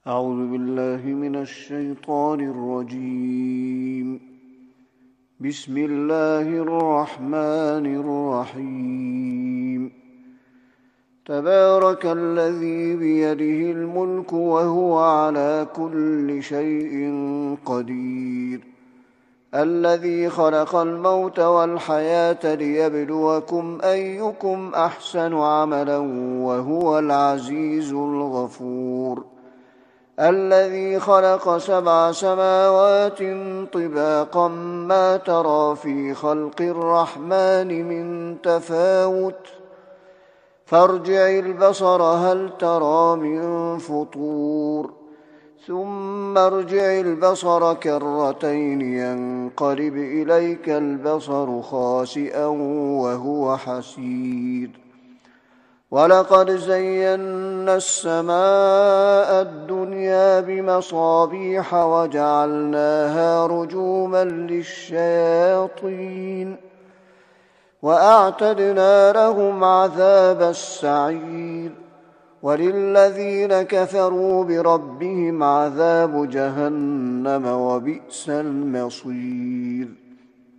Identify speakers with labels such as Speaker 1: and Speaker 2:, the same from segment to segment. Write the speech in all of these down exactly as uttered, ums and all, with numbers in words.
Speaker 1: أعوذ بالله من الشيطان الرجيم. بسم الله الرحمن الرحيم. تبارك الذي بيده الملك وهو على كل شيء قدير، الذي خلق الموت والحياة ليبلوكم أيكم أحسن عملا وهو العزيز الغفور، الذي خلق سبع سماوات طباقا ما ترى في خلق الرحمن من تفاوت، فارجع البصر هل ترى من فطور، ثم ارجع البصر كرتين ينقلب إليك البصر خاسئا وهو حسير. ولقد زينا السماء الدنيا بمصابيح وجعلناها رجوما للشياطين، وأعتدنا لهم عذاب السعير. وللذين كفروا بربهم عذاب جهنم وبئس المصير.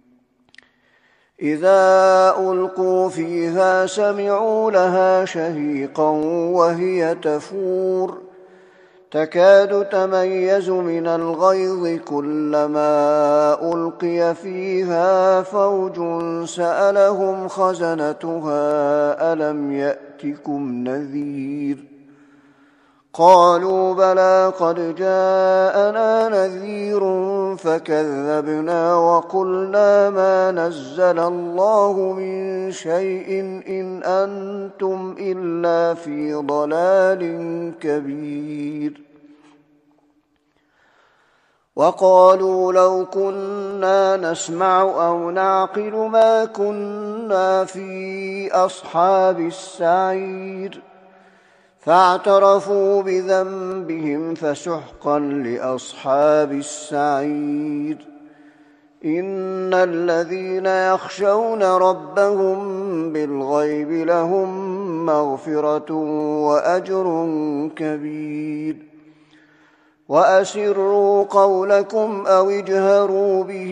Speaker 1: إذا ألقوا فيها سمعوا لها شهيقا وهي تفور، تكاد تميز من الغيظ كلما ألقي فيها فوج سألهم خزنتها ألم يأتكم نذير؟ قالوا بلى قد جاءنا نذير فكذبنا وقلنا ما نزل الله من شيء إن أنتم إلا في ضلال كبير. وقالوا لو كنا نسمع أو نعقل ما كنا في أصحاب السعير، فاعترفوا بذنبهم فسحقا لأصحاب السعير. إن الذين يخشون ربهم بالغيب لهم مغفرة وأجر كبير. وأسروا قولكم أو اجهروا به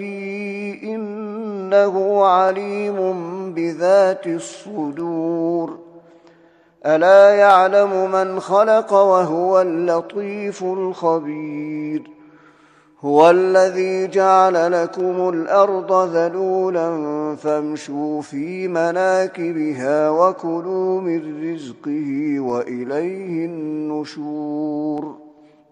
Speaker 1: إنه عليم بذات الصدور. ألا يعلم من خلق وهو اللطيف الخبير. هو الذي جعل لكم الأرض ذلولا فامشوا في مناكبها وكلوا من رزقه وإليه النشور.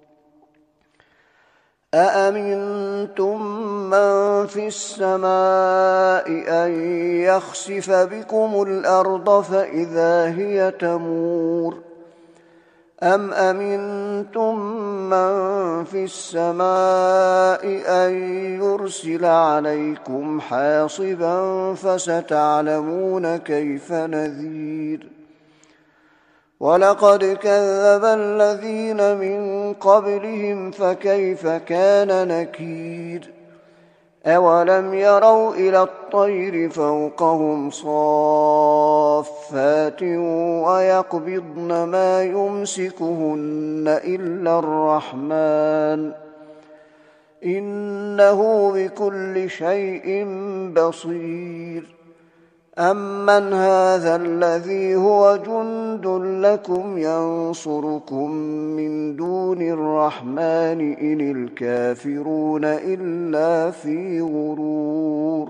Speaker 1: أأمنتم من في السماء أن يخسف بكم الأرض فإذا هي تمور، أم أمنتم من في السماء أن يرسل عليكم حاصبا فستعلمون كيف نذير. ولقد كذب الذين من قبلهم فكيف كان نكير. أولم يروا إلى الطير فوقهم صافات ويقبضن ما يمسكهن إلا الرحمن إنه بكل شيء بصير. أمن هذا الذي هو جند لكم ينصركم من دون الرحمن إن الكافرون إلا في غرور.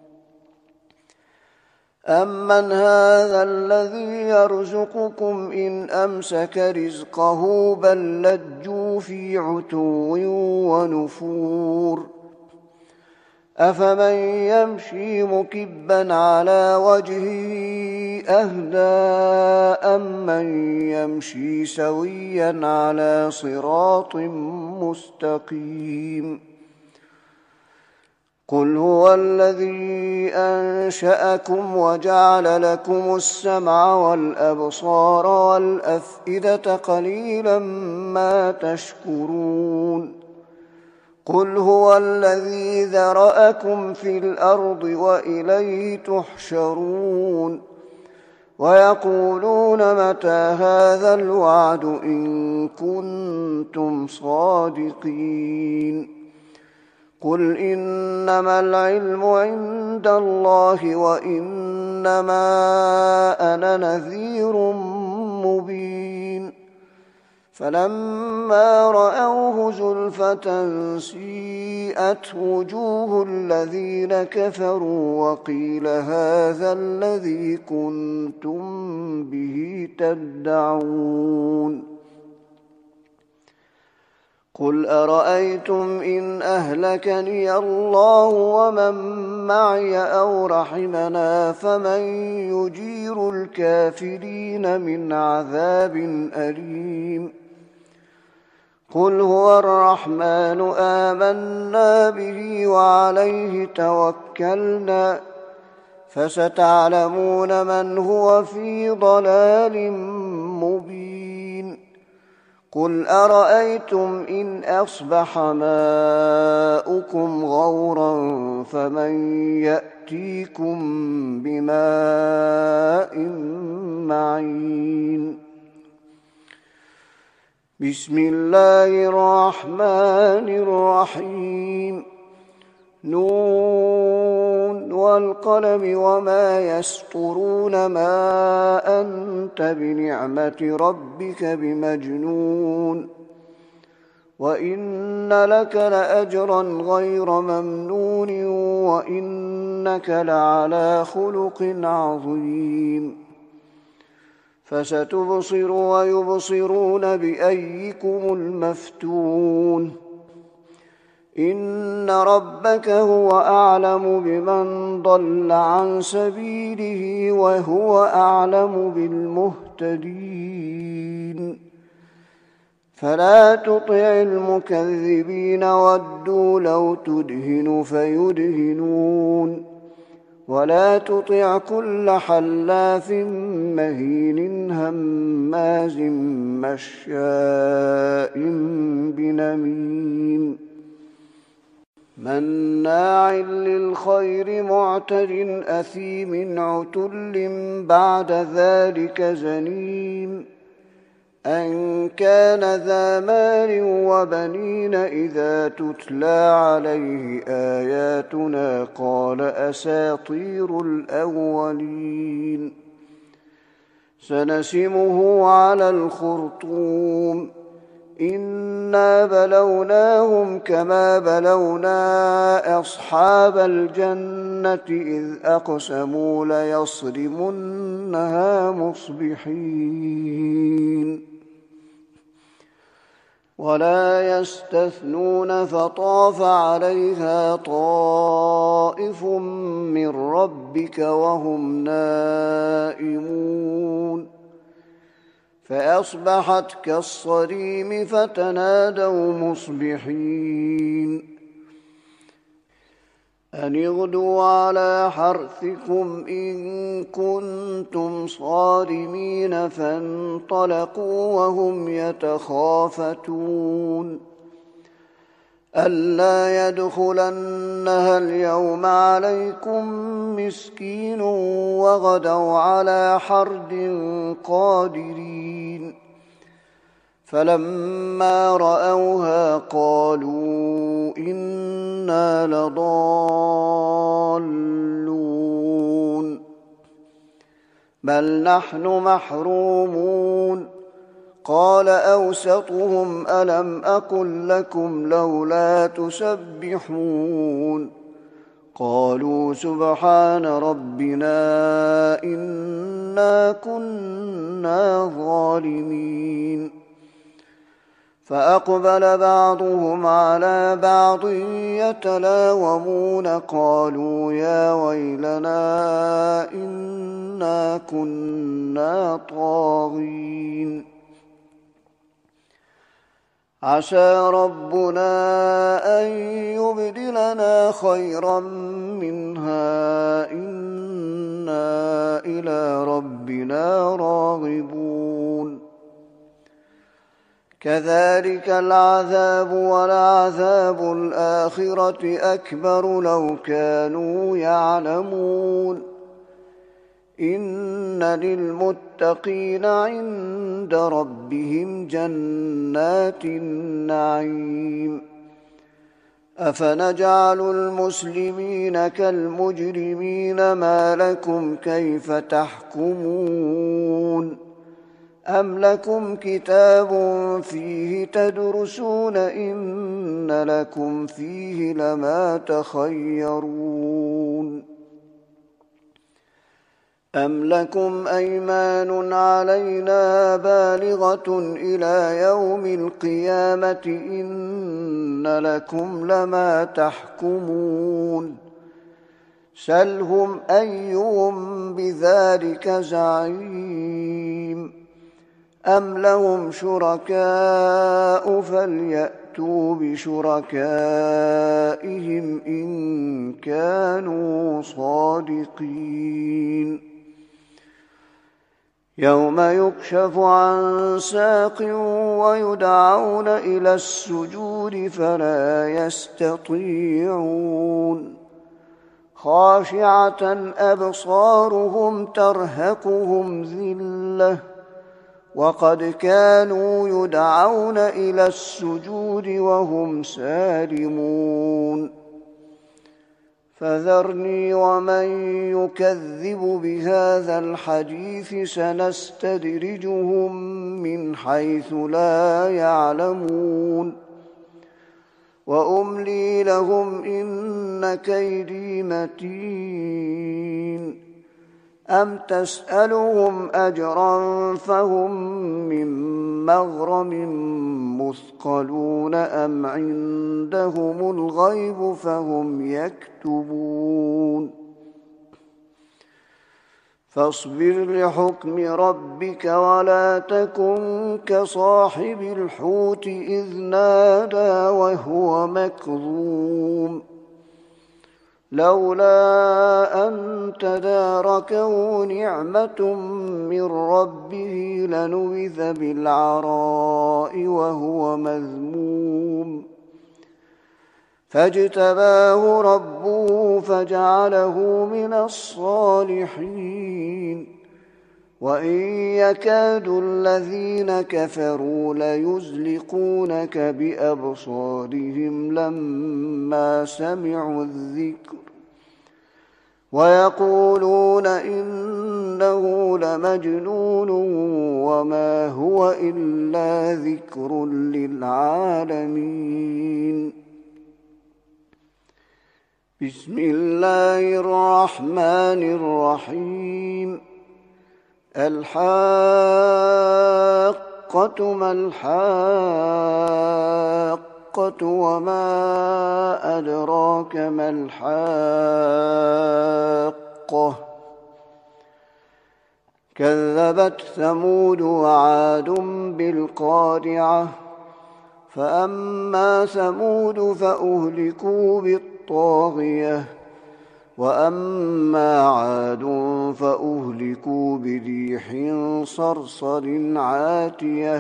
Speaker 1: أمن هذا الذي يرزقكم إن أمسك رزقه بل لجوا في عتو ونفور. أفمن يمشي مكبا على وجهه أهدى أمن يمشي سويا على صراط مستقيم. قل هو الذي أنشأكم وجعل لكم السمع والأبصار والأفئدة قليلا ما تشكرون. قل هو الذي ذرأكم في الأرض وإليه تحشرون. ويقولون متى هذا الوعد إن كنتم صادقين قل إنما العلم عند الله وإنما أنا نذير مبين فلما رأوه زلفة سيئت وجوه الذين كفروا وقيل هذا الذي كنتم به تدعون قل أرأيتم إن أهلكني الله ومن معي أو رحمنا فمن يجير الكافرين من عذاب أليم قل هو الرحمن آمنا به وعليه توكلنا فستعلمون من هو في ضلال مبين قل أرأيتم إن أصبح ماؤكم غورا فمن يأتيكم بماء معين بسم الله الرحمن الرحيم نون والقلم وما يسطرون ما أنت بنعمة ربك بمجنون وإن لك لأجرا غير ممنون وإنك لعلى خلق عظيم فستبصر ويبصرون بأيكم المفتون إن ربك هو أعلم بمن ضل عن سبيله وهو أعلم بالمهتدين فلا تطع المكذبين ودوا لو تدهن فيدهنون ولا تطع كل حلاف مهين هماز مشاء بنميم مناع للخير معتد أثيم عتل بعد ذلك زنيم أن كان ذا مال وبنين إذا تتلى عليه آياتنا قال أساطير الأولين سنسمه على الخرطوم إنا بلوناهم كما بلونا أصحاب الجنة إذ أقسموا ليصرمنها مصبحين ولا يستثنون فطاف عليها طائف من ربك وهم نائمون فأصبحت كالصريم فتنادوا مصبحين أن اغدوا على حرثكم إن كنتم صارمين فانطلقوا وهم يتخافتون ألا يدخلنها اليوم عليكم مسكين وغدوا على حرد قادرين فلما رأوها قالوا إنا لضالون بل نحن محرومون قال أوسطهم ألم أقل لكم لولا تسبحون قالوا سبحان ربنا إنا كنا ظالمين فأقبل بعضهم على بعض يتلاومون قالوا يا ويلنا إنا كنا طاغين عسى ربنا أن يبدلنا خيرا منها إنا إلى ربنا راغبون كذلك العذاب ولعذاب الآخرة أكبر لو كانوا يعلمون إن للمتقين عند ربهم جنات النعيم أفنجعل المسلمين كالمجرمين ما لكم كيف تحكمون أم لكم كتاب فيه تدرسون إن لكم فيه لما تخيرون أم لكم أيمان علينا بالغة إلى يوم القيامة إن لكم لما تحكمون سلهم أيهم بذلك زعيم أم لهم شركاء فليأتوا بشركائهم إن كانوا صادقين يوم يكشف عن ساق ويدعون إلى السجود فلا يستطيعون خاشعة أبصارهم ترهقهم ذلة وقد كانوا يدعون إلى السجود وهم سالمون فذرني ومن يكذب بهذا الحديث سنستدرجهم من حيث لا يعلمون وأملي لهم إن كيدي متين أم تسألهم أجرا فهم من مغرم مثقلون أم عندهم الغيب فهم يكتبون فاصبر لحكم ربك ولا تكن كصاحب الحوت إذ نادى وهو مكظوم لولا أن تداركه نعمة من ربه لنبذ بالعراء وهو مذموم فاجتباه ربه فجعله من الصالحين وإن يكاد الذين كفروا ليزلقونك بأبصارهم لما سمعوا الذكر ويقولون إنه لمجنون وما هو إلا ذكر للعالمين بسم الله الرحمن الرحيم الحاقة ما الحاقة وما أدراك ما الحاقة كذبت ثمود وعاد بالقارعة فأما ثمود فأهلكوا بالطاغية وأما عاد فأهلكوا بريح صرصر عاتية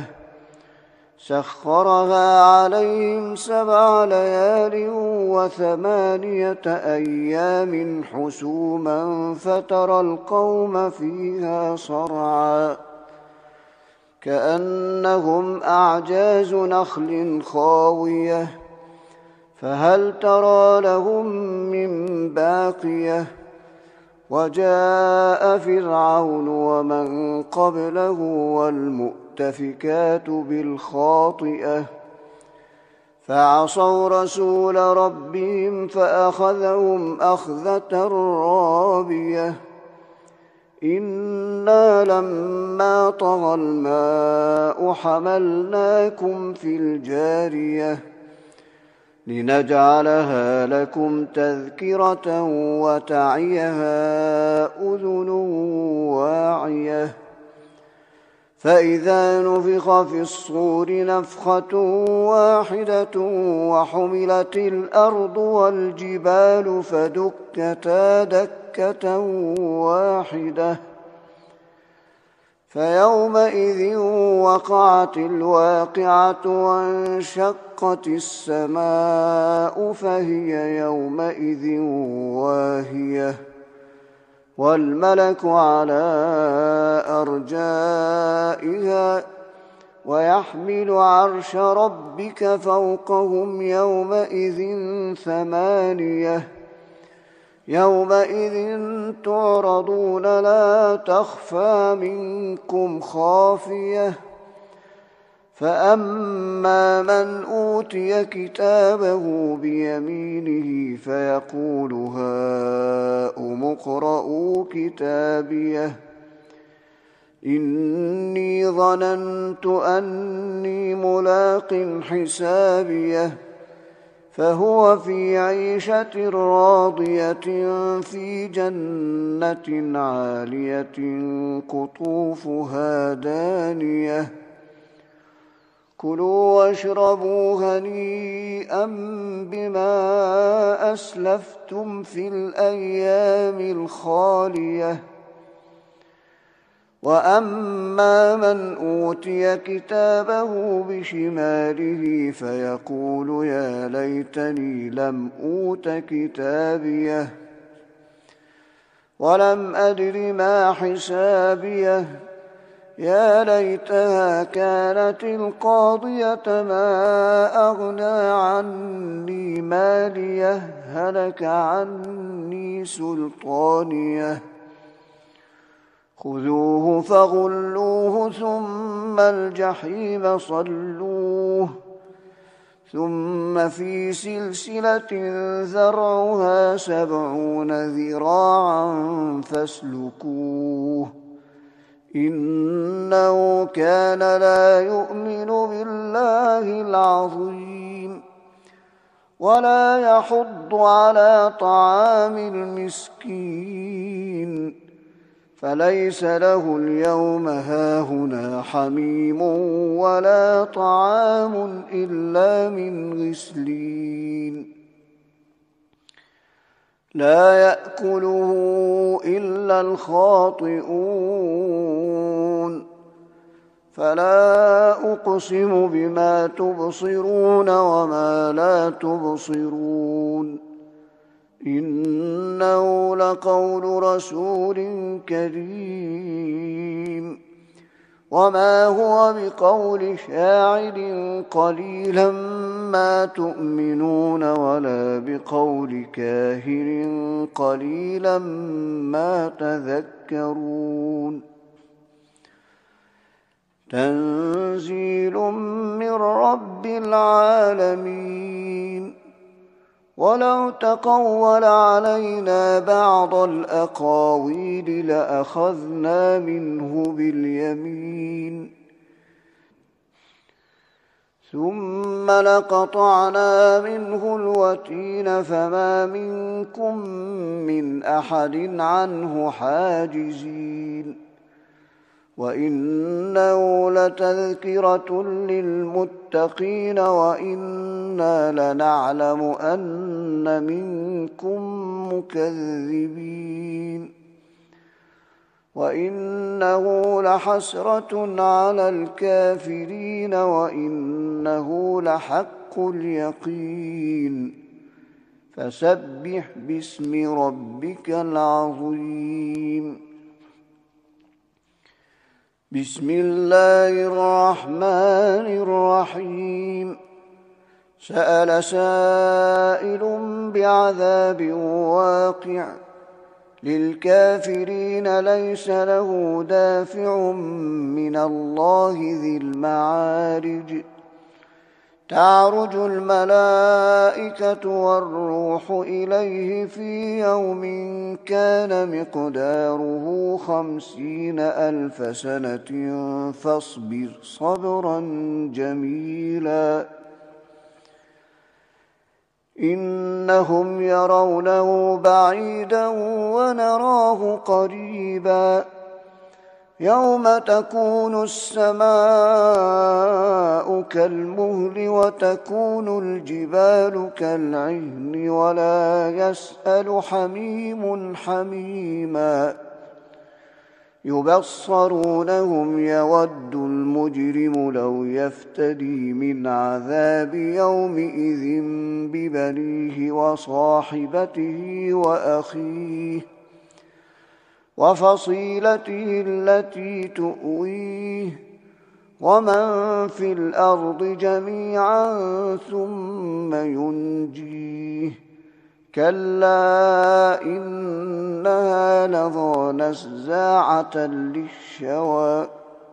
Speaker 1: سخرها عليهم سبع ليال وثمانية أيام حسوما فترى القوم فيها صرعا كأنهم أعجاز نخل خاوية فهل ترى لهم من باقية وجاء فرعون ومن قبله والمؤتفكات بالخاطئة فعصوا رسول ربهم فأخذهم أخذة رابية إنا لما طغى الماء حملناكم في الجارية لنجعلها لكم تذكرة وتعيها أذن واعية فإذا نفخ في الصور نفخة واحدة وحملت الأرض والجبال فدكتا دكة واحدة فيومئذ وقعت الواقعة وانشقت السماء فهي يومئذ واهية والملك على أرجائها ويحمل عرش ربك فوقهم يومئذ ثمانية يومئذ تعرضون لا تخفى منكم خافية فأما من أوتي كتابه بيمينه فيقول هاؤم اقرءوا كتابيه إني ظننت أني ملاق حسابيه فهو في عيشة راضية في جنة عالية قطوفها دانية كلوا واشربوا هنيئا بما أسلفتم في الأيام الخالية وأما من أوتي كتابه بشماله فيقول يا ليتني لم أوت كتابيه ولم أدر ما حسابيه يا ليتها كانت القاضية ما أغنى عني ماليه هلك عني سلطانيه خذوه فغلوه ثم الجحيم صلوه ثم في سلسلة ذرعها سبعون ذراعا فاسلكوه إنه كان لا يؤمن بالله العظيم ولا يحض على طعام المسكين فليس له اليوم هاهنا حميم ولا طعام إلا من غسلين لا يأكله إلا الخاطئون فلا أقسم بما تبصرون وما لا تبصرون إنه لقول رسول كريم وما هو بقول شاعر قليلا ما تؤمنون ولا بقول كاهن قليلا ما تذكرون تنزيل من رب العالمين ولو تقول علينا بعض الأقاويل لأخذنا منه باليمين ثم لقطعنا منه الوتين فما منكم من أحد عنه حاجزين وإنه لتذكرة للمتقين وإنا لنعلم أن منكم مكذبين وإنه لحسرة على الكافرين وإنه لحق اليقين فسبح باسم ربك العظيم بسم الله الرحمن الرحيم سأل سائل بعذاب واقع للكافرين ليس له دافع من الله ذي المعارج تعرج الملائكة والروح إليه في يوم كان مقداره خمسين ألف سنة فاصبر صبرا جميلا إنهم يرونه بعيدا ونراه قريبا يوم تكون السماء كالمهل وتكون الجبال كالعهن ولا يسأل حميم حميما يبصرونهم يود المجرم لو يفتدي من عذاب يومئذ ببنيه وصاحبته وأخيه وفصيلته التي تؤويه ومن في الأرض جميعا ثم ينجيه كلا إنها لظى نزاعة للشوى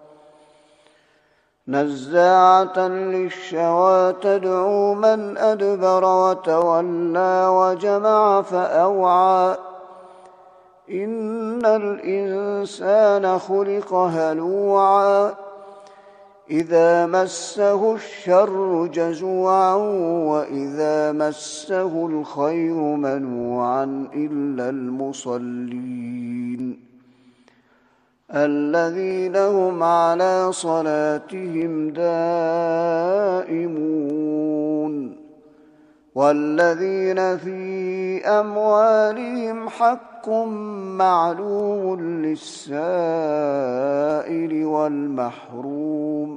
Speaker 1: نزاعة للشوى تدعو من أدبر وتولى وجمع فأوعى إن الإنسان خلق هلوعا إذا مسه الشر جزوعا وإذا مسه الخير منوعا إلا المصلين الذين هم على صلاتهم دائمون والذين في أموالهم حق معلوم للسائل والمحروم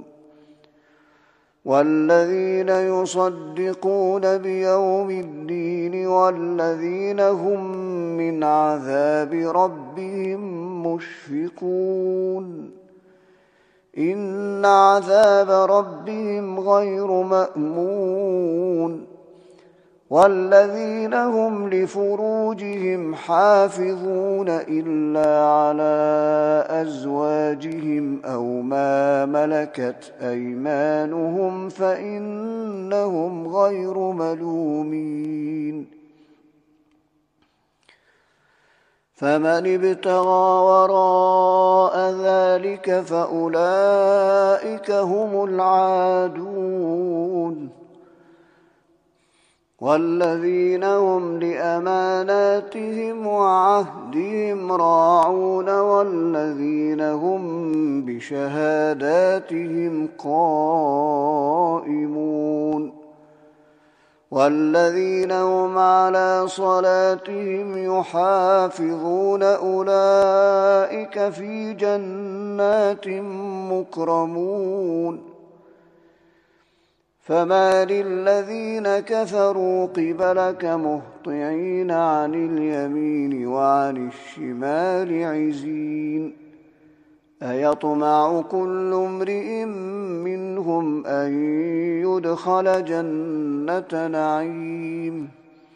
Speaker 1: والذين يصدقون بيوم الدين والذين هم من عذاب ربهم مشفقون إن عذاب ربهم غير مأمون والذين هم لفروجهم حافظون إلا على أزواجهم أو ما ملكت أيمانهم فإنهم غير ملومين فمن ابتغى وراء ذلك فأولئك هم العادون والذين هم لأماناتهم وعهدهم راعون والذين هم بشهاداتهم قائمون والذين هم على صلاتهم يحافظون أولئك في جنات مكرمون فمال الذين كفروا قبلك مهطعين عن اليمين وعن الشمال عزين أيطمع كل امرئ منهم أن يدخل جنة نعيم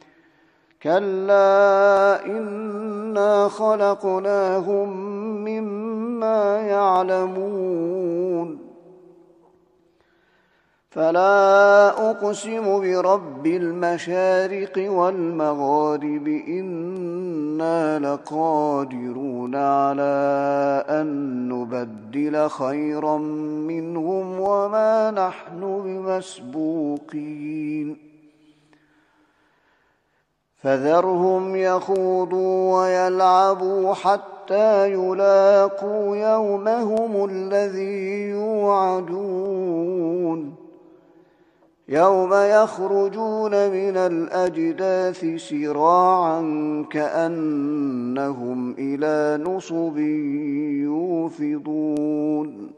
Speaker 1: كلا إنا خلقناهم مما يعلمون فلا أقسم برب المشارق والمغارب إنا لقادرون على أن نبدل خيرا منهم وما نحن بمسبوقين فذرهم يخوضوا ويلعبوا حتى يلاقوا يومهم الذي يوعدون يوم يخرجون من الأجداث سراعا كأنهم إلى نصب يوفضون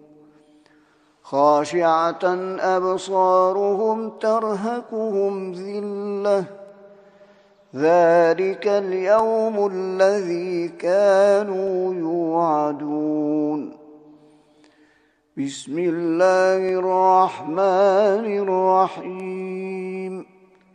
Speaker 1: خاشعة أبصارهم ترهقهم ذلة ذلك اليوم الذي كانوا يوعدون بسم الله الرحمن الرحيم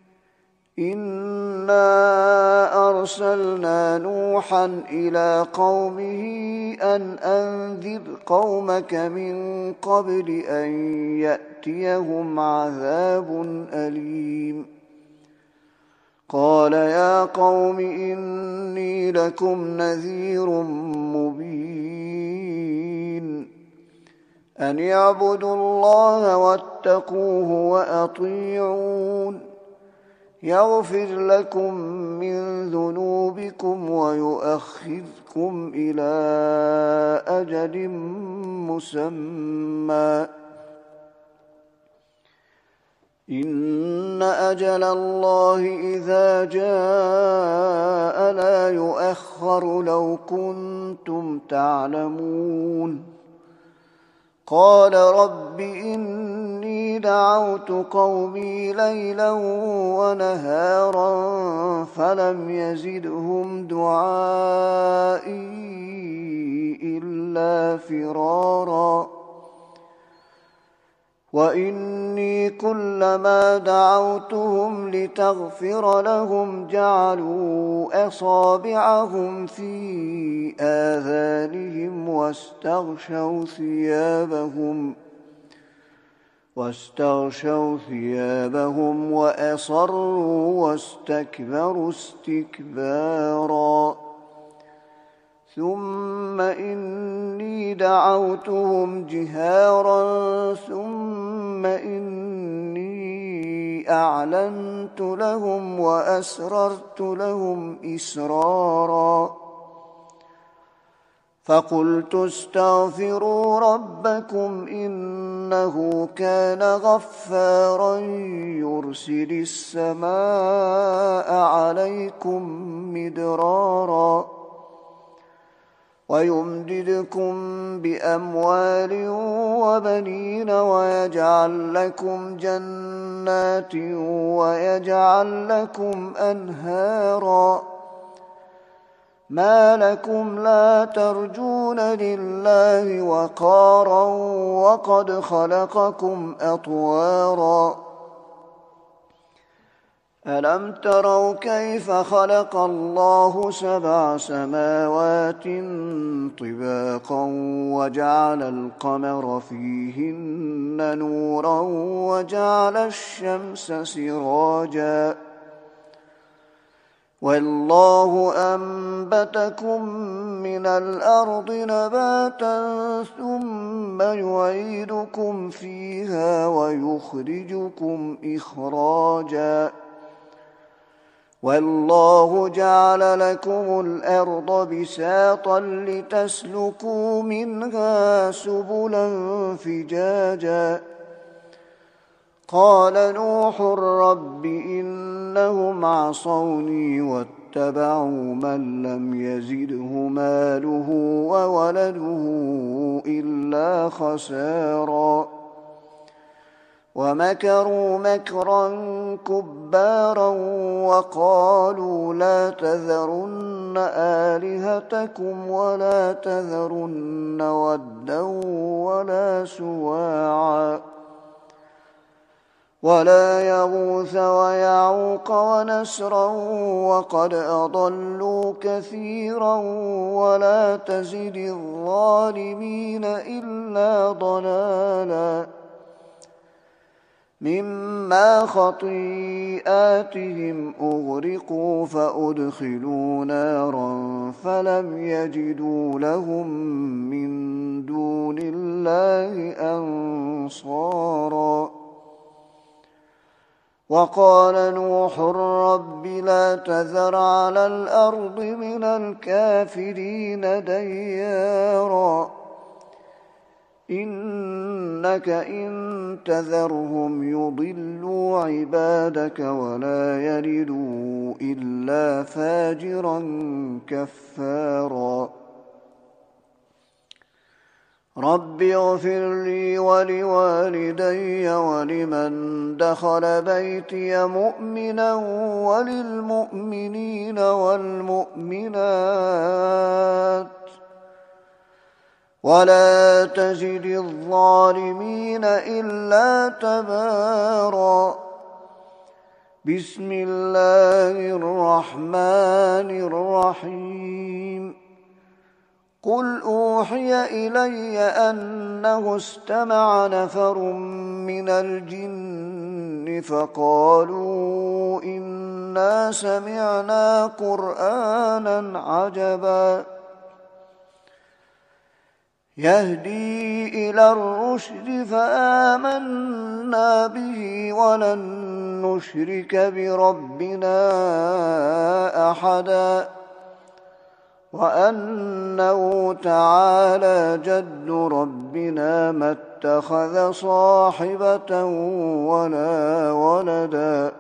Speaker 1: إنا أرسلنا نوحا إلى قومه أن أنذر قومك من قبل أن يأتيهم عذاب أليم قال يا قوم إني لكم نذير مبين أن يعبدوا الله واتقوه وأطيعون يغفر لكم من ذنوبكم ويؤخذكم إلى أجل مسمى إن أجل الله إذا جاء لا يؤخر لو كنتم تعلمون قال رب إني إني دعوت قومي ليلا ونهارا فلم يزدهم دعائي إلا فرارا وإني كلما دعوتهم لتغفر لهم جعلوا أصابعهم في آذانهم واستغشوا ثيابهم واستغشوا ثيابهم وأصروا واستكبروا استكبارا ثم إني دعوتهم جهارا ثم إني أعلنت لهم وأسررت لهم إسرارا فقلت استغفروا ربكم إنه كان غفارا يرسل السماء عليكم مدرارا ويمددكم بأموال وبنين ويجعل لكم جنات ويجعل لكم أنهارا ما لكم لا ترجون لله وقارا وقد خلقكم أطوارا ألم تروا كيف خلق الله سبع سماوات طباقا وجعل القمر فيهن نورا وجعل الشمس سراجا والله أنبتكم من الأرض نباتا ثم يعيدكم فيها ويخرجكم إخراجا والله جعل لكم الأرض بساطا لتسلكوا منها سبلا فجاجا قال نوح رب إنهم عصوني واتبعوا من لم يزده ماله وولده إلا خسارا ومكروا مكرا كبارا وقالوا لا تذرن آلهتكم ولا تذرن ودا ولا سواعا ولا يغوث ويعوق ونسرا وقد أضلوا كثيرا ولا تزد الظالمين إلا ضلالا مما خطيئاتهم أغرقوا فأدخلوا نارا فلم يجدوا لهم من دون الله أنصارا وقال نوح رب لا تذر على الأرض من الكافرين ديارا إنك إن تذرهم يضلوا عبادك ولا يلدوا إلا فاجرا كفارا رب اغفر لي ولوالدي ولمن دخل بيتي مؤمنا وللمؤمنين والمؤمنات ولا تزد الظالمين إلا تبارا بسم الله الرحمن الرحيم قل أوحي إلي أنه استمع نفر من الجن فقالوا إنا سمعنا قرآنا عجبا يهدي إلى الرشد فآمنا به ولن نشرك بربنا أحدا وأنه تعالى جد ربنا ما اتخذ صاحبة ولا ولدا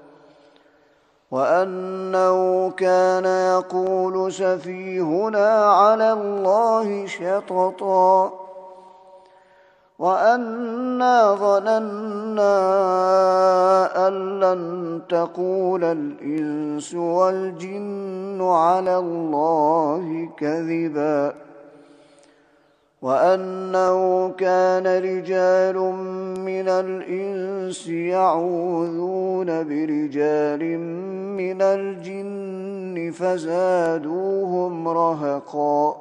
Speaker 1: وأنه كان يقول سفيهنا على الله شططا وأنا ظننا أن لن تقول الإنس والجن على الله كذبا وأنه كان رجال من الإنس يعوذون برجال من الجن فزادوهم رهقا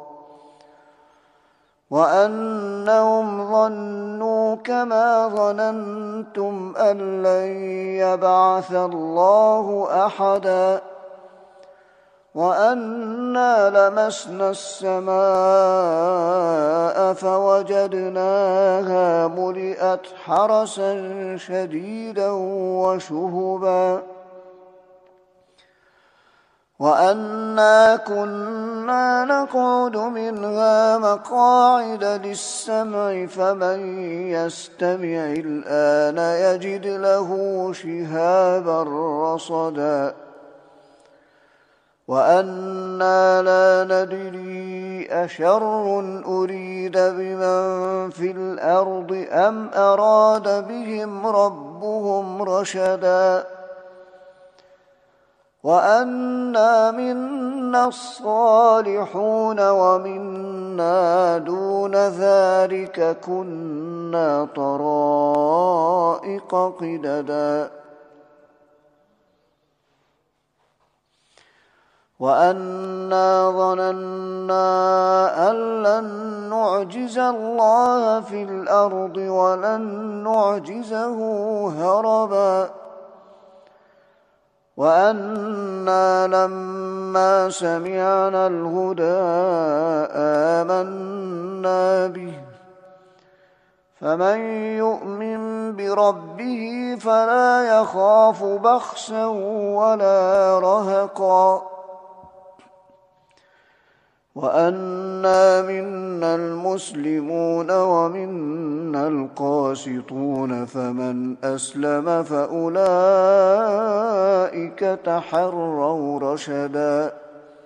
Speaker 1: وأنهم ظنوا كما ظننتم أن لن يبعث الله أحدا وأنا لمسنا السماء فوجدناها ملئت حرسا شديدا وشهبا وأنا كنا نقعد منها مقاعد للسمع فمن يستمع الآن يجد له شهابا رصدا وأنا لا ندري أشر أريد بمن في الأرض أم أراد بهم ربهم رشدا وأنا منا الصالحون ومنا دون ذلك كنا طرائق قددا وأنا ظننا أن لن نعجز الله في الأرض ولن نعجزه هربا وأنا لما سمعنا الهدى آمنا به فمن يؤمن بربه فلا يخاف بخسا ولا رهقا وأنا منا المسلمون ومنا القاسطون فمن أسلم فأولئك تحروا رشدا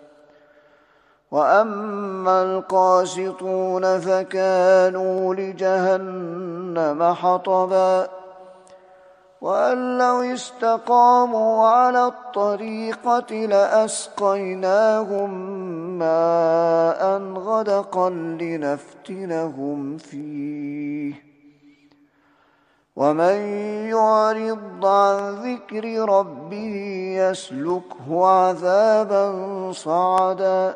Speaker 1: وأما القاسطون فكانوا لجهنم حطبا وأن لو استقاموا على الطريقة لأسقيناهم ماء غدقا لنفتنهم فيه ومن يعرض عن ذكر ربه يسلكه عذابا صعدا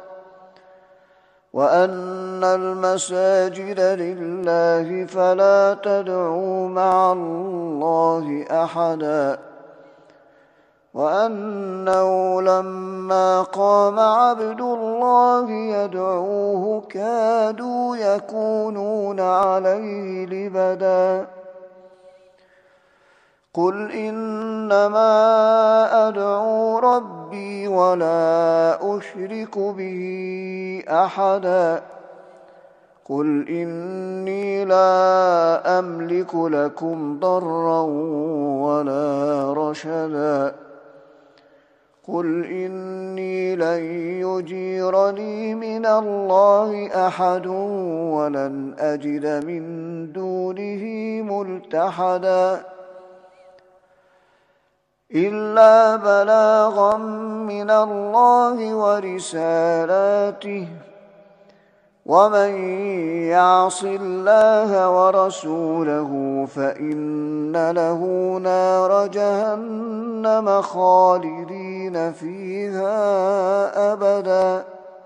Speaker 1: وأن المساجد لله فلا تدعوا مع الله أحدا وأنه لما قام عبد الله يدعوه كادوا يكونون عليه لبدا قل إنما أدعو ربي ولا أشرك به أحدا قل إني لا أملك لكم ضرا ولا رشدا قل إني لن يجيرني من الله أحد ولن أجد من دونه ملتحدا إلا بلاغا من الله ورسالاته ومن يعص الله ورسوله فإن له نار جهنم خالدين فيها أبدا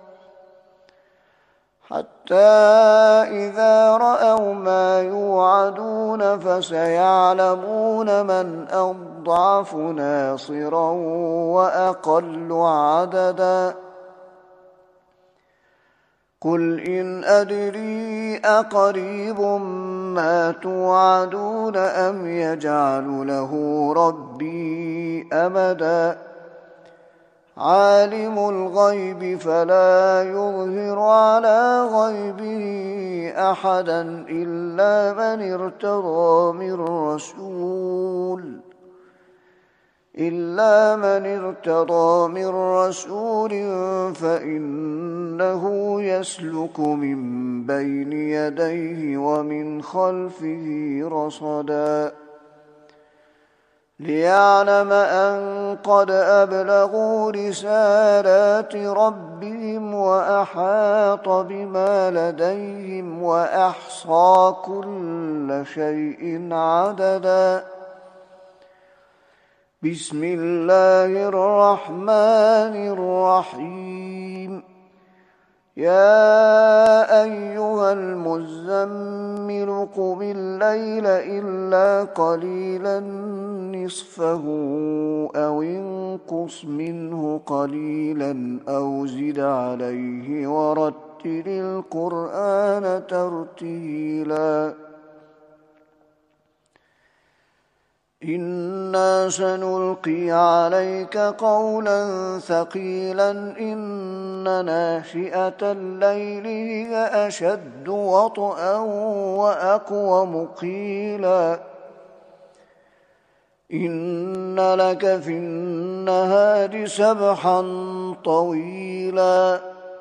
Speaker 1: حتى إذا رأوا ما يوعدون فسيعلمون من أضعف ناصرا وأقل عددا قل إن أدري أقريب ما توعدون أم يجعل له ربي أمدا عالم الغيب فلا يظهر على غيبه أحدا إلا من ارتضى من رسول إلا من ارتضى من رسول فإنه يسلك من بين يديه ومن خلفه رصدا ليعلم أن قد أبلغوا رسالات ربهم وأحاط بما لديهم وأحصى كل شيء عددا. بسم الله الرحمن الرحيم. يا أيها المزمل قم الليل إلا قليلا نصفه أو انقص منه قليلا أو زد عليه ورتل القرآن ترتيلا. إنا سنلقي عليك قولا ثقيلا إن ناشئة الليل هي أشد وطئا وأقوم قيلا. إن لك في النهار سبحا طويلا.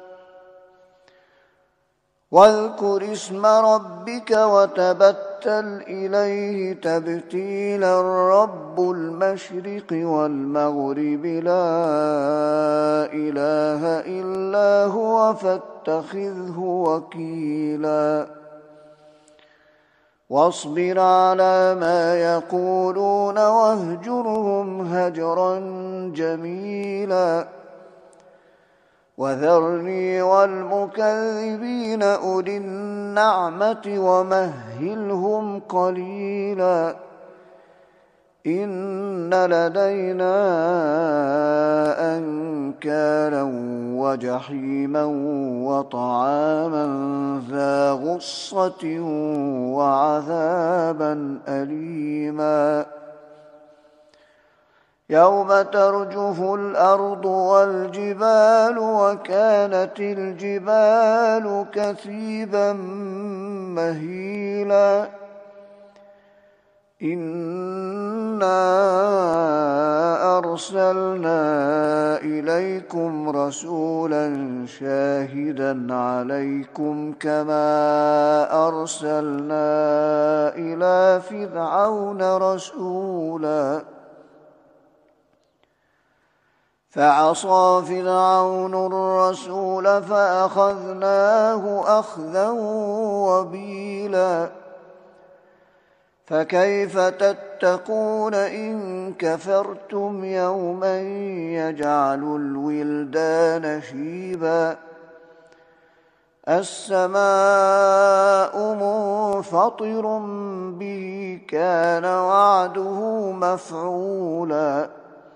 Speaker 1: واذكر اسم ربك وتبتل إليه تبتيلا. رب المشرق والمغرب لا إله إلا هو فاتخذه وكيلا. واصبر على ما يقولون واهجرهم هجرا جميلا. وذرني والمكذبين أولي النعمة ومهلهم قليلا. إن لدينا أنكالا وجحيما وطعاما ذا غصة وعذابا أليما. يوم ترجف الأرض والجبال وكانت الجبال كثيبا مهيلا. إنا أرسلنا إليكم رسولا شاهدا عليكم كما أرسلنا إلى فرعون رسولا. فعصى فرعون الرسول فأخذناه أخذا وبيلا. فكيف تتقون إن كفرتم يوما يجعل الولدان شيبا. السماء منفطر به كان وعده مفعولا.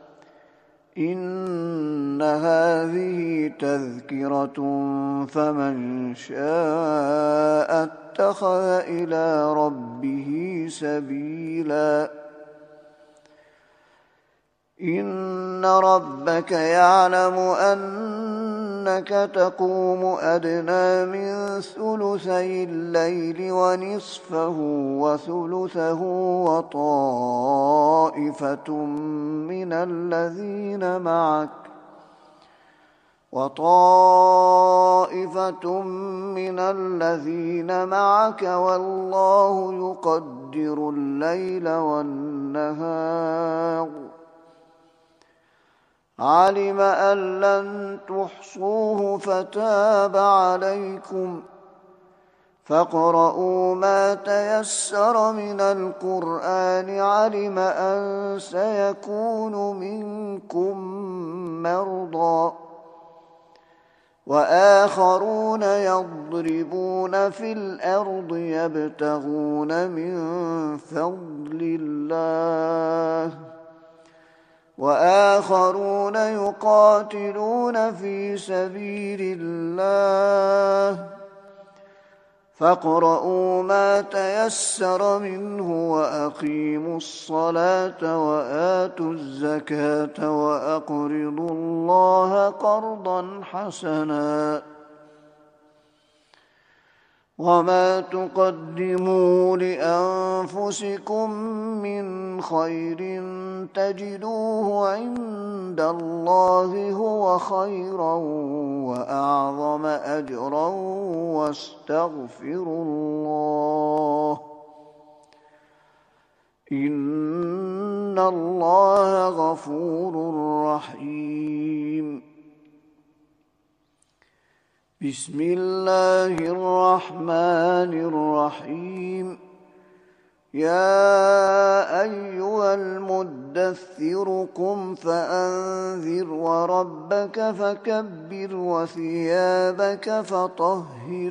Speaker 1: إن هذه تذكرة فمن شاء اتخذ إلى ربه سبيلا. إن ربك يعلم أنك تقوم أدنى من ثلثي الليل ونصفه وثلثه وطائفة من الذين معك وطائفة من الذين معك والله يقدر الليل والنهار. علم أن لن تحصوه فتاب عليكم فاقرؤوا ما تيسر من القرآن. علم أن سيكون منكم مرضى وآخرون يضربون في الأرض يبتغون من فضل الله وآخرون يقاتلون في سبيل الله. فاقرؤوا ما تيسر منه وأقيموا الصلاة وآتوا الزكاة وأقرضوا الله قرضا حسنا وما تقدموا لأنفسكم من خير تجدوه عند الله هو خيرا وأعظم أجرا واستغفروا الله إن الله غفور رحيم. بسم الله الرحمن الرحيم. يا أيها المدثر قم فأنذر وربك فكبر وثيابك فطهر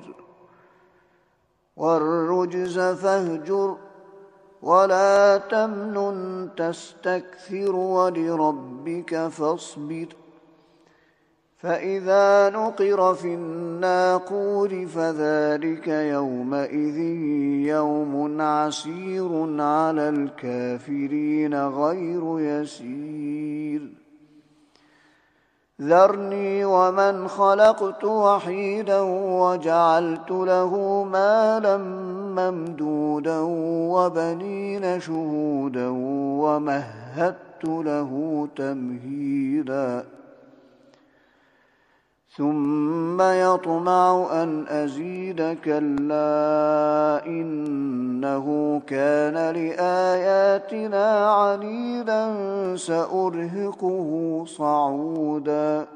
Speaker 1: والرجز فاهجر ولا تمنن تستكثر ولربك فاصبر. فإذا نقر في الناقور فذلك يومئذ يوم عسير على الكافرين غير يسير. ذرني ومن خلقت وحيدا وجعلت له مالا ممدودا وبنين شهودا ومهدت له تمهيدا ثم يطمع أن أزيد كلا إنه كان لآياتنا عنيدا سأرهقه صعودا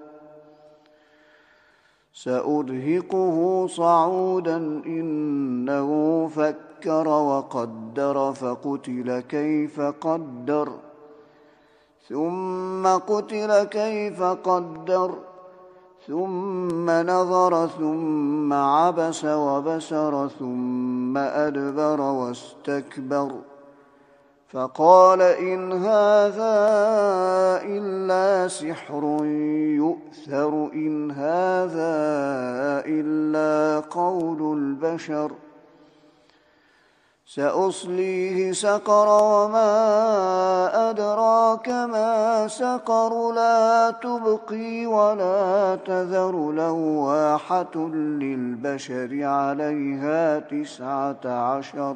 Speaker 1: سأرهقه صعودا إنه فكر وقدر فقتل كيف قدر ثم قتل كيف قدر ثم نظر ثم عبس وبسر ثم أدبر واستكبر فقال إن هذا إلا سحر يؤثر إن هذا إلا قول البشر سأصليه سقر وما أدراك ما سقر لا تبقي ولا تذر لواحة للبشر عليها تسعة عشر.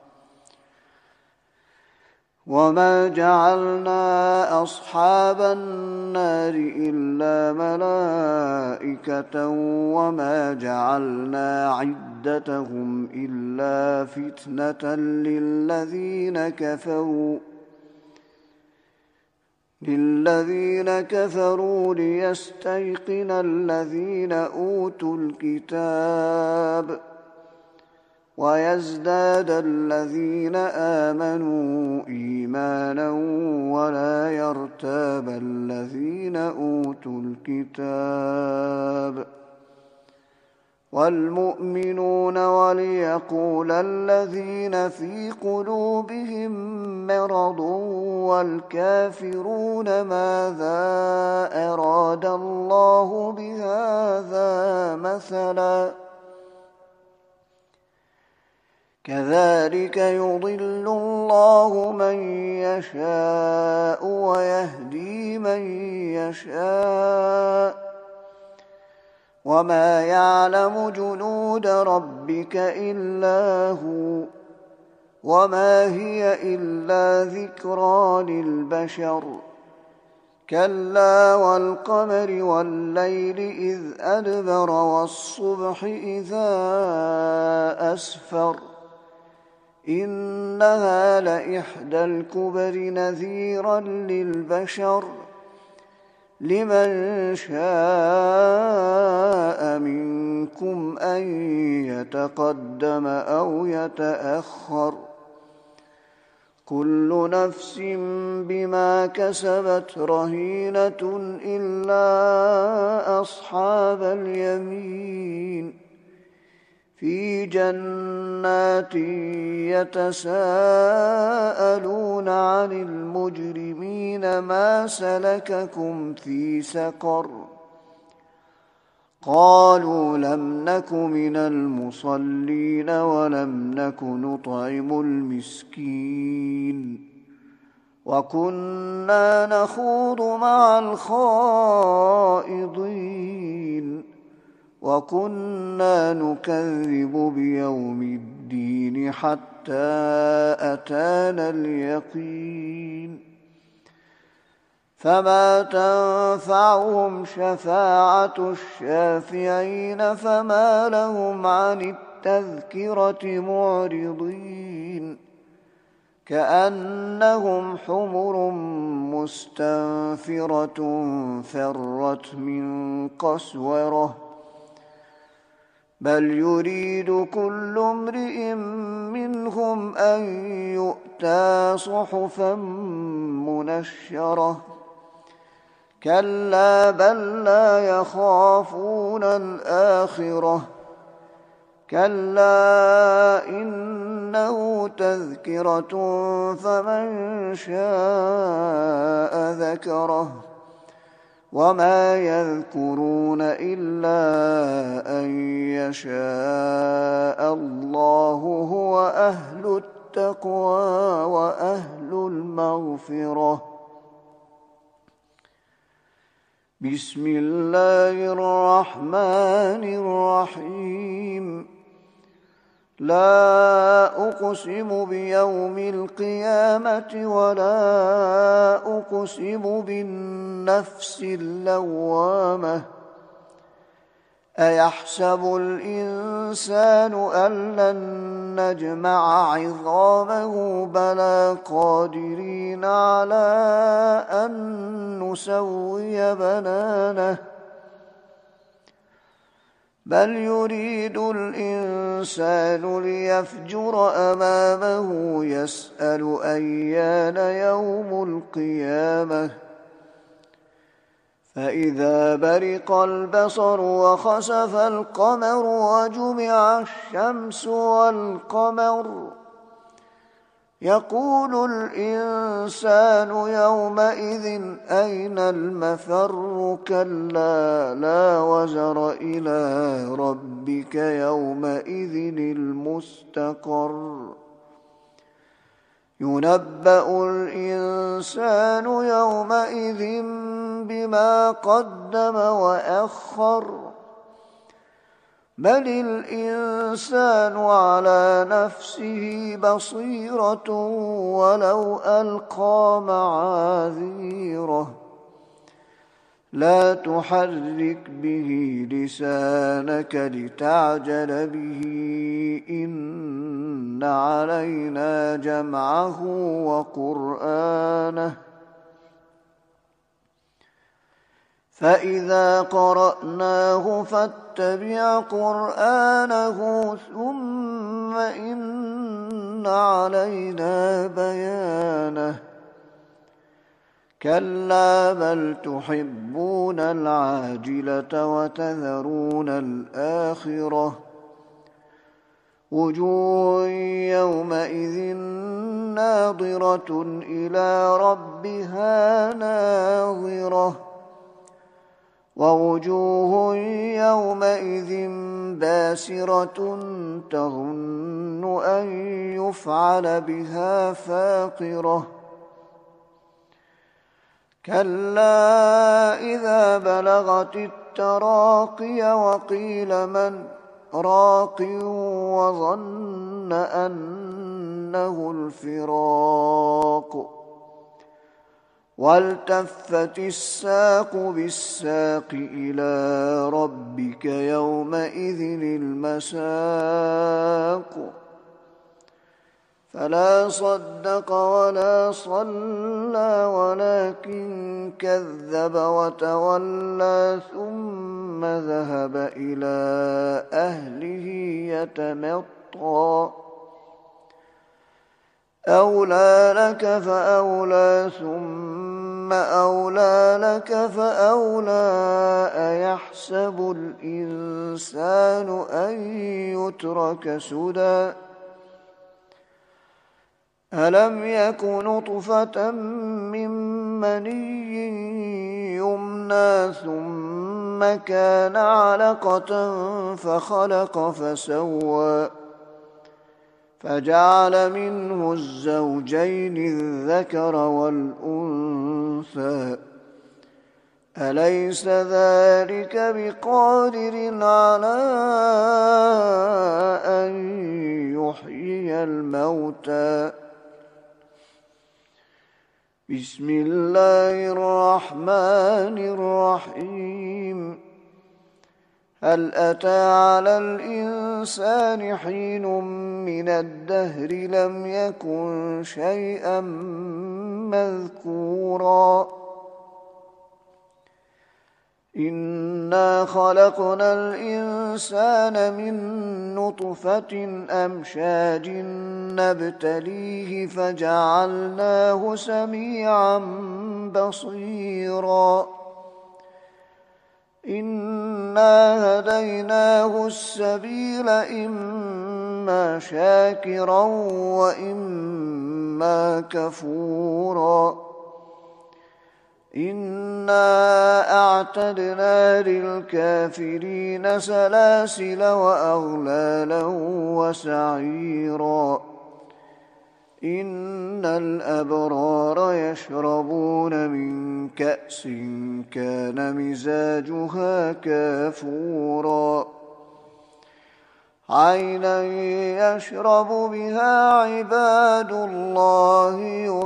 Speaker 1: وما جعلنا أصحاب النار إلا ملائكة وما جعلنا عدتهم إلا فتنة للذين كفروا للذين كفروا ليستيقن الذين أوتوا الكتاب ويزداد الذين آمنوا إيمانا ولا يرتاب الذين أوتوا الكتاب والمؤمنون وليقول الذين في قلوبهم مرض والكافرون ماذا أراد الله بهذا مثلا كذلك يضل الله من يشاء ويهدي من يشاء وما يعلم جنود ربك إلا هو وما هي إلا ذكرى للبشر كلا والقمر والليل إذ أدبر والصبح إذا أسفر إنها لإحدى الكبر نذيرا للبشر لمن شاء منكم أن يتقدم أو يتأخر كل نفس بما كسبت رهينة إلا أصحاب اليمين في جنات يتساءلون عن المجرمين ما سلككم في سقر قالوا لم نك من المصلين ولم نك نطعم المسكين وكنا نخوض مع الخائضين وكنا نكذب بيوم الدين حتى أتانا اليقين فما تنفعهم شفاعة الشافعين فما لهم عن التذكرة معرضين كأنهم حمر مستنفرة فرت من قسورة بل يريد كل امرئ منهم أن يؤتى صحفا منشرة كلا بل لا يخافون الآخرة كلا إنه تذكرة فمن شاء ذكره وما يذكرون إلا أن يشاء الله هو أهل التقوى وأهل المغفرة. بسم الله الرحمن الرحيم. لا أقسم بيوم القيامة ولا أقسم بالنفس اللوامة أيحسب الإنسان أن لن نجمع عظامه بلى قادرين على أن نسوي بنانه بل يريد الإنسان ليفجر أمامه يسأل أيان يوم القيامة فإذا برق البصر وخسف القمر وجمع الشمس والقمر يقول الإنسان يومئذ أين المفر كلا لا وزر إلى ربك يومئذ المستقر ينبأ الإنسان يومئذ بما قدم وأخر بل الإنسان على نفسه بصيرة ولو ألقى معاذيره لا تحرك به لسانك لتعجل به إن علينا جمعه وقرآنه فإذا قرأناه فاتبع قرآنه ثم إن علينا بيانه كلا بل تحبون العاجلة وتذرون الآخرة وجوه يومئذ ناظرة إلى ربها ناظرة ووجوه يومئذ باسرة تظن أن يفعل بها فاقرة كلا إذا بلغت التراقي وقيل من راق وظن أنه الفراق والتفت الساق بالساق إلى ربك يومئذ المساق فلا صدق ولا صلى ولكن كذب وتولى ثم ذهب إلى أهله يتمطى أولى لك فأولى ثم أولى لك فأولى أيحسب الإنسان أن يترك سدى ألم يك نطفة من مني يمنى ثم كان علقة فخلق فسوى فجعل منه الزوجين الذكر والأنثى أليس ذلك بقادر على أن يحيي الموتى بسم الله الرحمن الرحيم هل أتى على الإنسان حين من الدهر لم يكن شيئا مذكورا إنا خلقنا الإنسان من نطفة أمشاج نبتليه فجعلناه سميعا بصيرا إنا هديناه السبيل إما شاكرا وإما كفورا إنا أعتدنا للكافرين سلاسل وأغلالا وسعيرا إن الأبرار يشربون من كأس كان مزاجها كافورا عينا يشرب بها عباد الله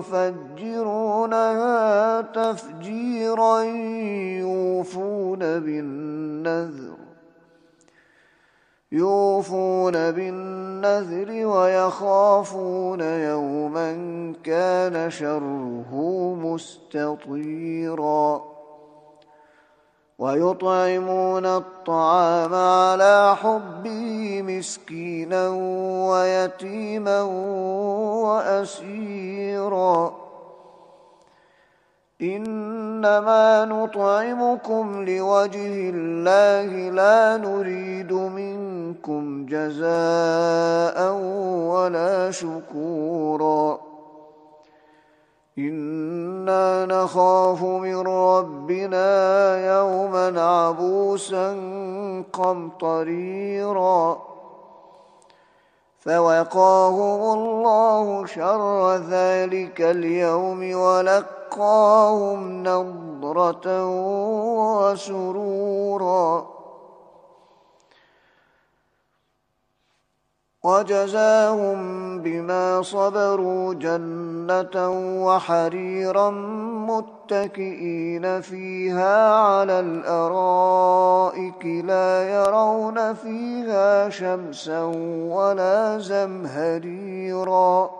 Speaker 1: يفجرونها تفجيرا يوفون بالنذر يوفون بالنذر ويخافون يوما كان شره مستطيرا ويطعمون الطعام على حبه مسكينا ويتيما وأسيرا إنما نطعمكم لوجه الله لا نريد منكم جزاء ولا شكورا إنا نخاف من ربنا يوما عبوسا قمطريرا فوقاهم الله شر ذلك اليوم ولقاهم نضرة وسرورا وجزاهم بما صبروا جنة وحريرا متكئين فيها على الأرائك لا يرون فيها شمسا ولا زمهريرا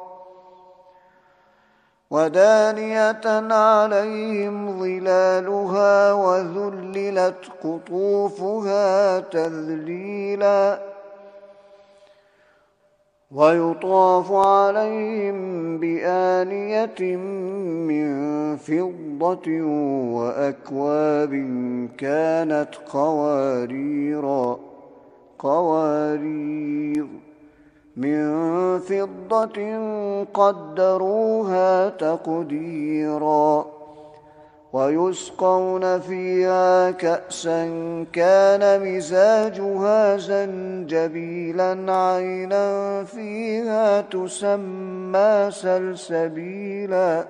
Speaker 1: ودانية عليهم ظلالها وذللت قطوفها تذليلا ويطاف عليهم بآنية من فضة وأكواب كانت قواريرا قوارير من فضة قدروها تقديرا ويسقون فيها كأسا كان مزاجها زنجبيلا عينا فيها تسمى سلسبيلا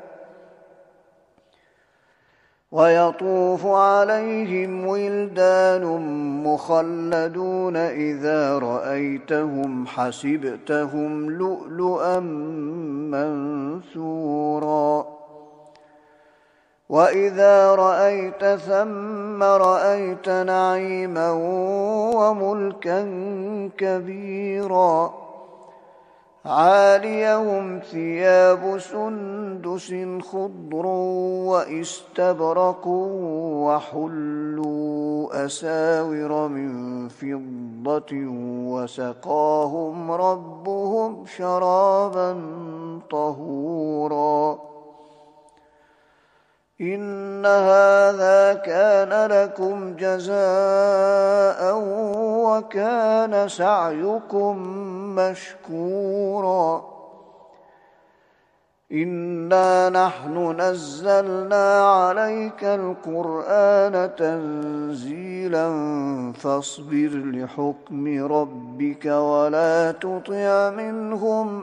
Speaker 1: ويطوف عليهم ولدان مخلدون إذا رأيتهم حسبتهم لؤلؤا منثورا وإذا رأيت ثم رأيت نعيما وملكا كبيرا عاليهم ثياب سندس خضر واستبرق وحلوا أساور من فضة وسقاهم ربهم شرابا طهورا إن هذا كان لكم جزاء وكان سعيكم مشكورا إنا نحن نزلنا عليك القرآن تنزيلا فاصبر لحكم ربك ولا تطع منهم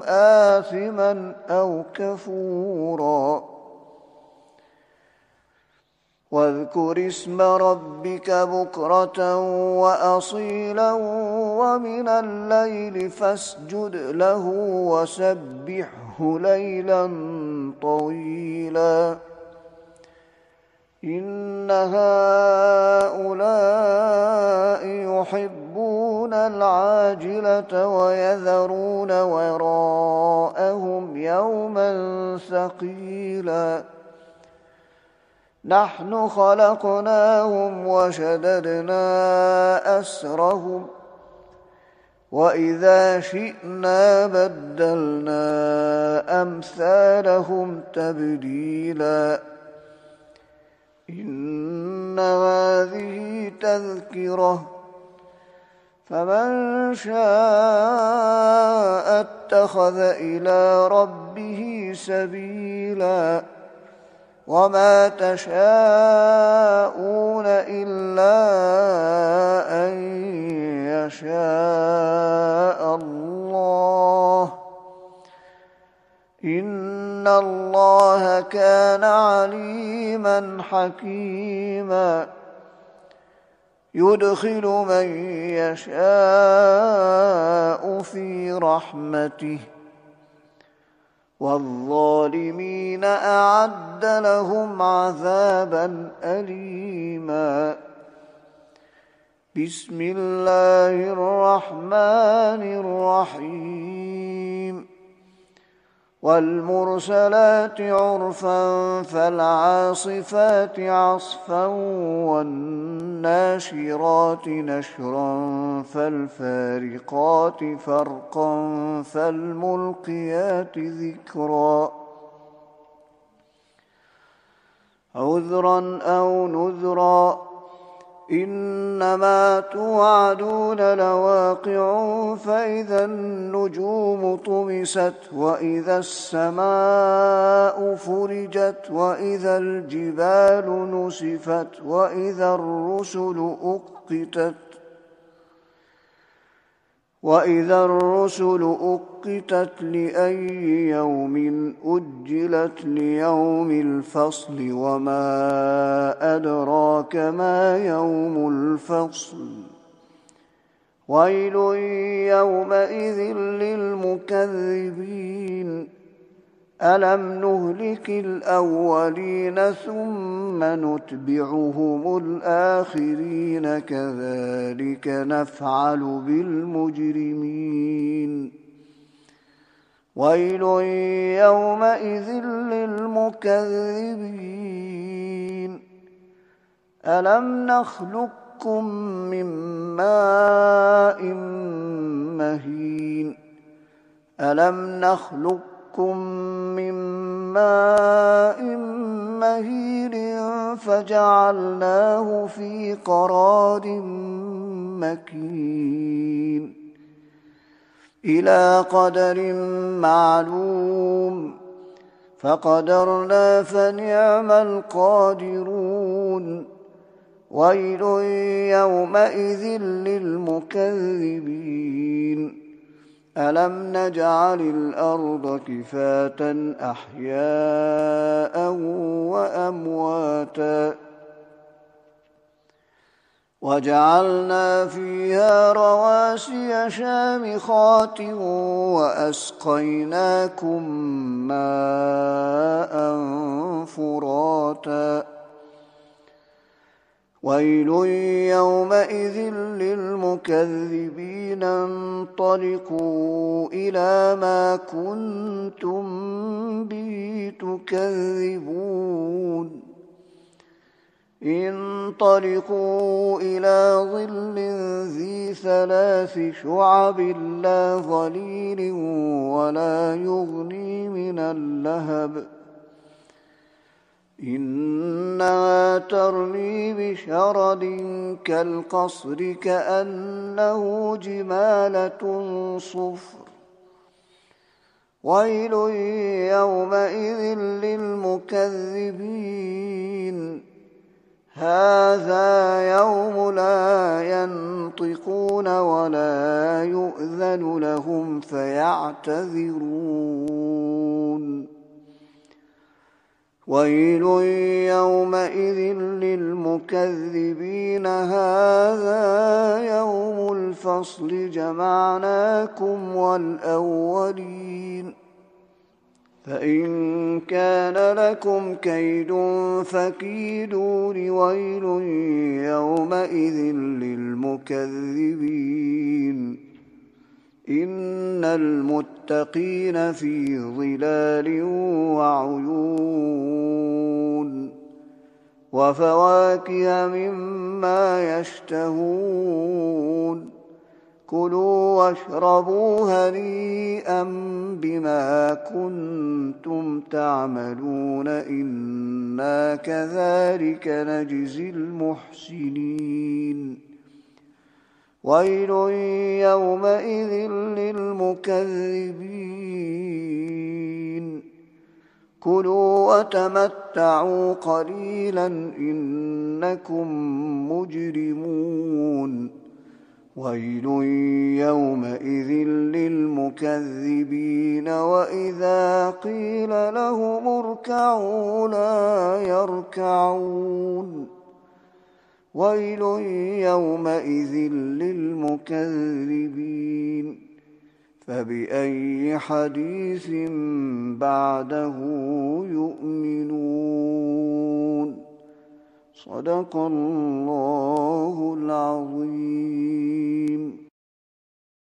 Speaker 1: آثما أو كفورا واذكر اسم ربك بكرة وأصيلا ومن الليل فاسجد له وسبحه ليلا طويلا إن هؤلاء يحبون العاجلة ويذرون وراءهم يوما ثقيلا نحن خلقناهم وشددنا أسرهم وإذا شئنا بدلنا أمثالهم تبديلا إن هذه تذكرة فمن شاء اتخذ إلى ربه سبيلا وما تشاءون إلا أن يشاء الله إن الله كان عليما حكيما يدخل من يشاء في رحمته والظالمين أعد لهم عذابا أليما بسم الله الرحمن الرحيم والمرسلات عرفا فالعاصفات عصفا والناشرات نشرا فالفارقات فرقا فالملقيات ذكرا عذرا أو نذرا إنما توعدون لواقع فإذا النجوم طمست وإذا السماء فرجت وإذا الجبال نسفت وإذا الرسل أقتت وإذا الرسل أقتت لأي يوم أجلت ليوم الفصل وما أدراك ما يوم الفصل ويل يومئذ للمكذبين ألم نهلك الأولين ثم نتبعهم الآخرين كذلك نفعل بالمجرمين ويل يومئذ للمكذبين ألم نخلقكم من ماء مهين ألم نخلقكم من ماء مهين فجعلناه في قرار مكين إلى قدر معلوم فقدرنا فنعم القادرون ويل يومئذ للمكذبين ألم نجعل الأرض كفاة أحياء وأمواتا وجعلنا فيها رواسي شامخات وأسقيناكم ماء فراتا ويل يومئذ للمكذبين انطلقوا إلى ما كنتم به تكذبون انطلقوا إلى ظل ذي ثلاث شعب لا ظليل ولا يغني من اللهب إنها ترمي بشرر كالقصر كأنه جمالة صفر ويل يومئذ للمكذبين هذا يوم لا ينطقون ولا يؤذن لهم فيعتذرون ويل يومئذ للمكذبين هذا يوم الفصل جمعناكم والأولين فإن كان لكم كيد فكيدون ويل يومئذ للمكذبين إن المتقين في ظلال وعيون وفواكه مما يشتهون كلوا واشربوا هنيئا بما كنتم تعملون إنا كذلك نجزي المحسنين ويل يومئذ للمكذبين كلوا وتمتعوا قليلا إنكم مجرمون ويل يومئذ للمكذبين وإذا قيل لهم اركعوا لا يركعون ويل يومئذ للمكذبين فبأي حديث بعده يؤمنون صدق الله العظيم.